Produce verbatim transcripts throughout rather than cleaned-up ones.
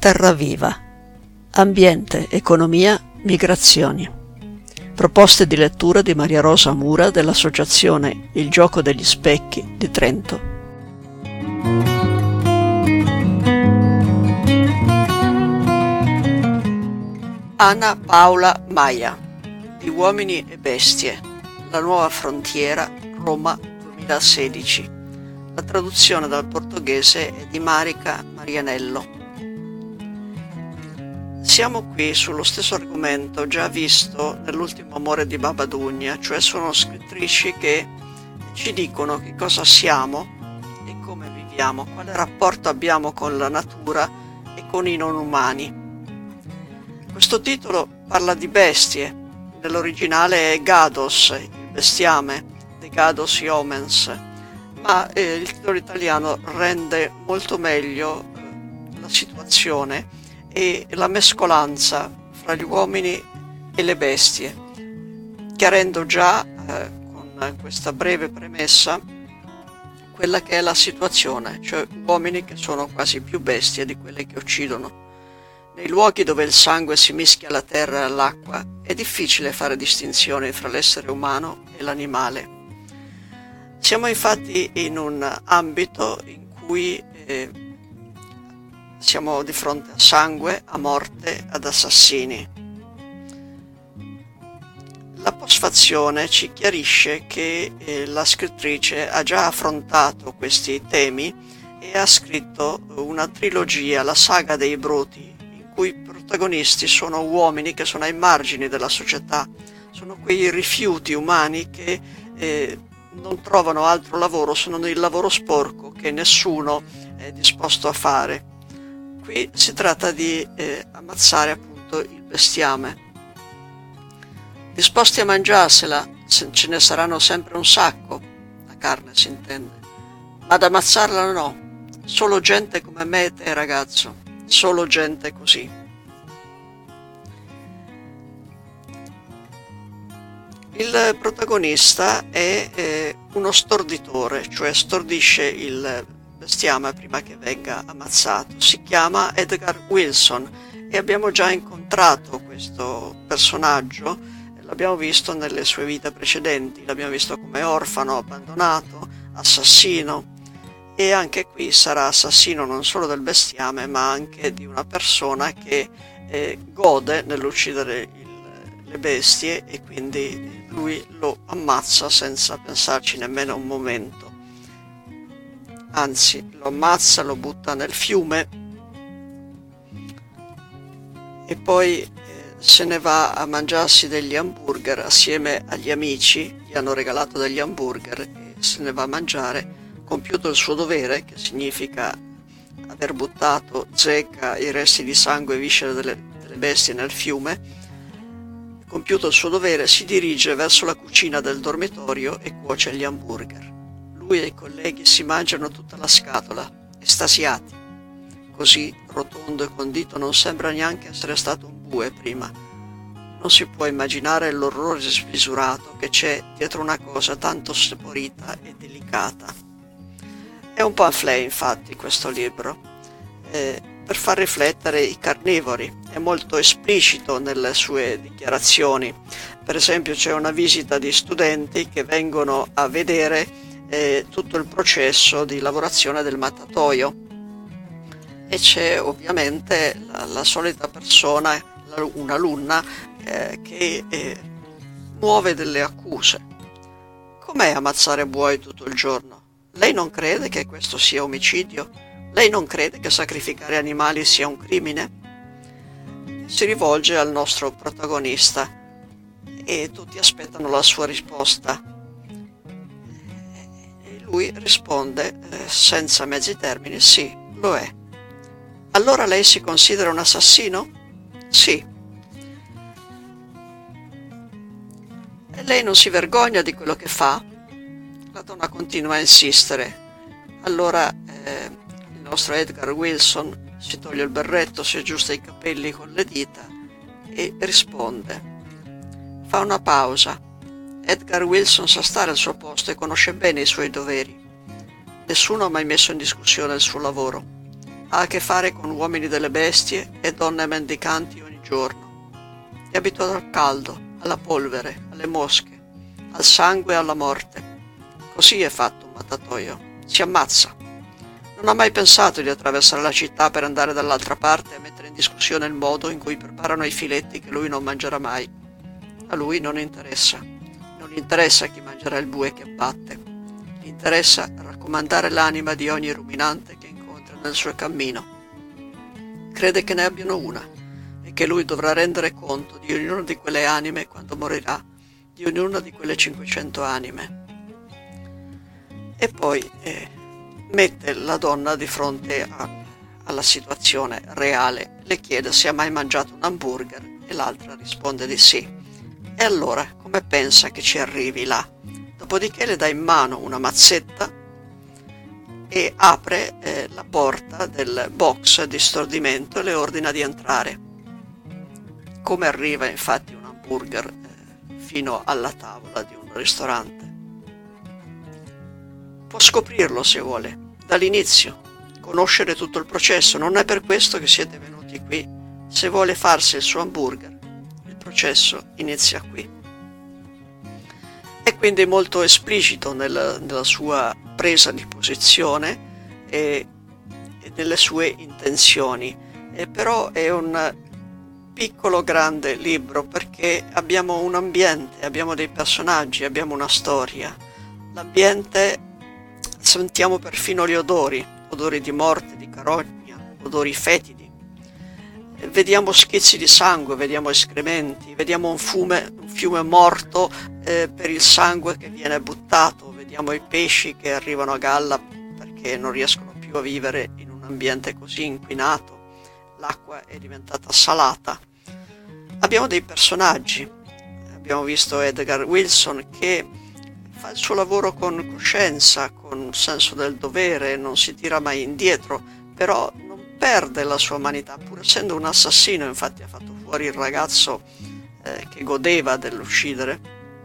terra viva. Ambiente, economia, migrazioni. Proposte di lettura di Maria Rosa Mura dell'Associazione Il Gioco degli Specchi di Trento. Anna Paula Maia, Di uomini e bestie, la nuova frontiera, Roma duemilasedici. La traduzione dal portoghese è di Marica Marianello. Siamo qui sullo stesso argomento già visto nell'ultimo Amore di Babadugna, cioè sono scrittrici che ci dicono che cosa siamo e come viviamo, quale rapporto abbiamo con la natura e con i non umani. Questo titolo parla di bestie, nell'originale è Gados, il bestiame, The Gados Homens, ma eh, il titolo italiano rende molto meglio eh, la situazione e la mescolanza fra gli uomini e le bestie, chiarendo già eh, con questa breve premessa quella che è la situazione, cioè uomini che sono quasi più bestie di quelle che uccidono. Nei luoghi dove il sangue si mischia alla terra e all'acqua è difficile fare distinzioni fra l'essere umano e l'animale. Siamo infatti in un ambito in cui eh, siamo di fronte a sangue, a morte, ad assassini. La postfazione ci chiarisce che eh, la scrittrice ha già affrontato questi temi e ha scritto una trilogia, la saga dei Bruti, in cui i protagonisti sono uomini che sono ai margini della società, sono quei rifiuti umani che eh, non trovano altro lavoro se non il lavoro sporco che nessuno è disposto a fare. Qui si tratta di eh, ammazzare appunto il bestiame. Disposti a mangiarsela, se ce ne saranno sempre un sacco, la carne si intende, ma ad ammazzarla no, solo gente come me e te ragazzo, solo gente così. Il protagonista è eh, uno storditore, cioè stordisce il bestiame prima che venga ammazzato. Si chiama Edgar Wilson e abbiamo già incontrato questo personaggio, l'abbiamo visto nelle sue vite precedenti, l'abbiamo visto come orfano, abbandonato, assassino, e anche qui sarà assassino non solo del bestiame ma anche di una persona che eh, gode nell'uccidere il, le bestie e quindi lui lo ammazza senza pensarci nemmeno un momento. Anzi, lo ammazza, lo butta nel fiume e poi eh, se ne va a mangiarsi degli hamburger assieme agli amici, gli hanno regalato degli hamburger e se ne va a mangiare, compiuto il suo dovere, che significa aver buttato zecca, i resti di sangue e viscere delle, delle bestie nel fiume. Compiuto il suo dovere, si dirige verso la cucina del dormitorio e cuoce gli hamburger. Lui e i colleghi si mangiano tutta la scatola, estasiati. Così, rotondo e condito, non sembra neanche essere stato un bue prima. Non si può immaginare l'orrore smisurato che c'è dietro una cosa tanto saporita e delicata. È un pamphlet, infatti, questo libro, eh, per far riflettere i carnivori. È molto esplicito nelle sue dichiarazioni. Per esempio c'è una visita di studenti che vengono a vedere eh, tutto il processo di lavorazione del mattatoio e c'è ovviamente la, la solita persona, la, un'alunna eh, che eh, muove delle accuse. Com'è ammazzare buoi tutto il giorno? Lei non crede che questo sia omicidio? Lei non crede che sacrificare animali sia un crimine? Si rivolge al nostro protagonista e tutti aspettano la sua risposta. E lui risponde eh, senza mezzi termini: sì, lo è. Allora lei si considera un assassino? Sì. E lei non si vergogna di quello che fa? La donna continua a insistere. Allora eh, il nostro Edgar Wilson si toglie il berretto, si aggiusta i capelli con le dita e risponde. Fa una pausa. Edgar Wilson sa stare al suo posto e conosce bene i suoi doveri. Nessuno ha mai messo in discussione il suo lavoro. ha a che fare con uomini delle bestie e donne mendicanti ogni giorno. È abituato al caldo, alla polvere, alle mosche, al sangue e alla morte. Così è fatto un mattatoio, si ammazza. Non ha mai pensato di attraversare la città per andare dall'altra parte e mettere in discussione il modo in cui preparano i filetti che lui non mangerà mai. A lui non interessa. Non interessa chi mangerà il bue che abbatte. Gli interessa raccomandare l'anima di ogni ruminante che incontra nel suo cammino. Crede che ne abbiano una e che lui dovrà rendere conto di ognuna di quelle anime quando morirà, di ognuna di quelle cinquecento anime. E poi eh, mette la donna di fronte a, alla situazione reale, le chiede se ha mai mangiato un hamburger e l'altra risponde di sì. E allora come pensa che ci arrivi là? Dopodiché le dà in mano una mazzetta e apre eh, la porta del box di stordimento e le ordina di entrare. Come arriva infatti un hamburger eh, fino alla tavola di un ristorante? Può scoprirlo se vuole, dall'inizio, conoscere tutto il processo. Non è per questo che siete venuti qui. Se vuole farsi il suo hamburger, il processo inizia qui. È quindi molto esplicito nel, nella sua presa di posizione e, e nelle sue intenzioni. E però è un piccolo grande libro perché abbiamo un ambiente, abbiamo dei personaggi, abbiamo una storia. L'ambiente, sentiamo perfino gli odori, odori di morte, di carogna, odori fetidi. Vediamo schizzi di sangue, vediamo escrementi, vediamo un, fume, un fiume morto eh, per il sangue che viene buttato, vediamo i pesci che arrivano a galla perché non riescono più a vivere in un ambiente così inquinato, l'acqua è diventata salata. Abbiamo dei personaggi, abbiamo visto Edgar Wilson che fa il suo lavoro con coscienza, con senso del dovere, non si tira mai indietro, però non perde la sua umanità, pur essendo un assassino. Infatti ha fatto fuori il ragazzo eh, che godeva dell'uccidere,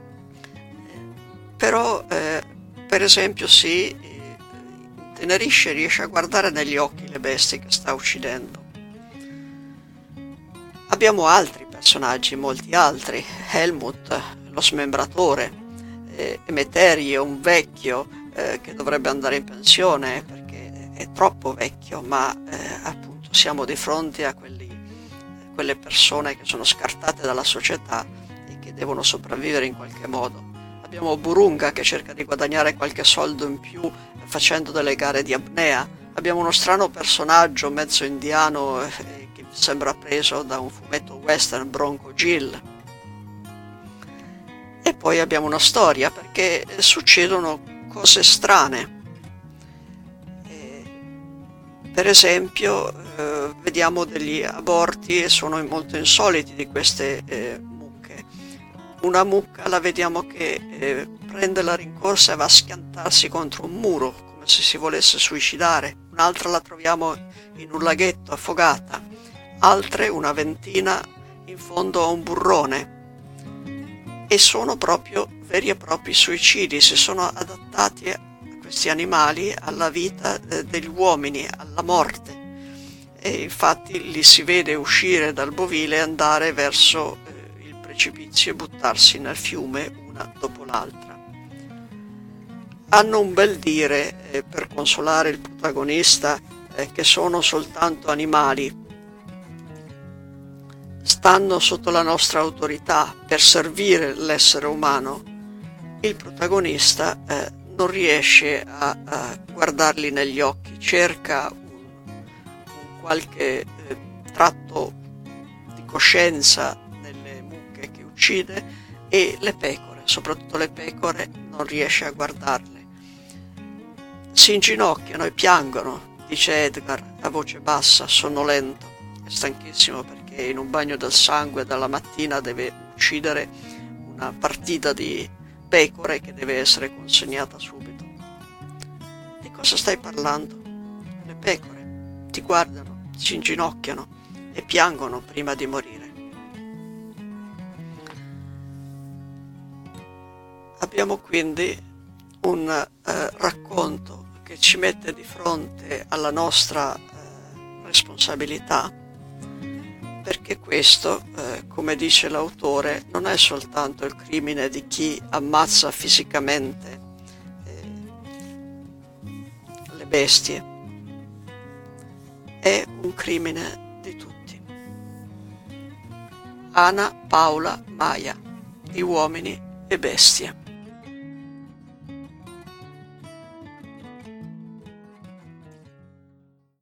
però eh, per esempio si eh, intenerisce, riesce a guardare negli occhi le bestie che sta uccidendo. Abbiamo altri personaggi, molti altri, Helmut, lo smembratore, Emeteri è un vecchio eh, che dovrebbe andare in pensione perché è troppo vecchio, ma eh, appunto siamo di fronte a quelli, quelle persone che sono scartate dalla società e che devono sopravvivere in qualche modo. Abbiamo Burunga che cerca di guadagnare qualche soldo in più facendo delle gare di apnea. Abbiamo uno strano personaggio mezzo indiano eh, che sembra preso da un fumetto western, Bronco Gill. E poi abbiamo una storia perché succedono cose strane. E, per esempio eh, vediamo degli aborti e sono molto insoliti di queste eh, mucche. Una mucca la vediamo che eh, prende la rincorsa e va a schiantarsi contro un muro come se si volesse suicidare. Un'altra la troviamo in un laghetto affogata, altre una ventina in fondo a un burrone. E sono proprio veri e propri suicidi, si sono adattati a questi animali alla vita degli uomini, alla morte. E infatti li si vede uscire dal bovile e andare verso eh, il precipizio e buttarsi nel fiume una dopo l'altra. Hanno un bel dire eh, per consolare il protagonista eh, che sono soltanto animali. Stanno sotto la nostra autorità per servire l'essere umano. Il protagonista eh, non riesce a, a guardarli negli occhi, cerca un, un qualche eh, tratto di coscienza nelle mucche che uccide e le pecore, soprattutto le pecore, non riesce a guardarle. Si inginocchiano e piangono, dice Edgar a voce bassa, sonnolento e stanchissimo perché in un bagno del sangue dalla mattina deve uccidere una partita di pecore che deve essere consegnata subito. Di cosa stai parlando? Le pecore ti guardano, si inginocchiano e piangono prima di morire. Abbiamo quindi un eh, racconto che ci mette di fronte alla nostra eh, responsabilità, perché questo, eh, come dice l'autore, non è soltanto il crimine di chi ammazza fisicamente eh, le bestie, è un crimine di tutti. Ana Paula Maia, di Uomini e Bestie.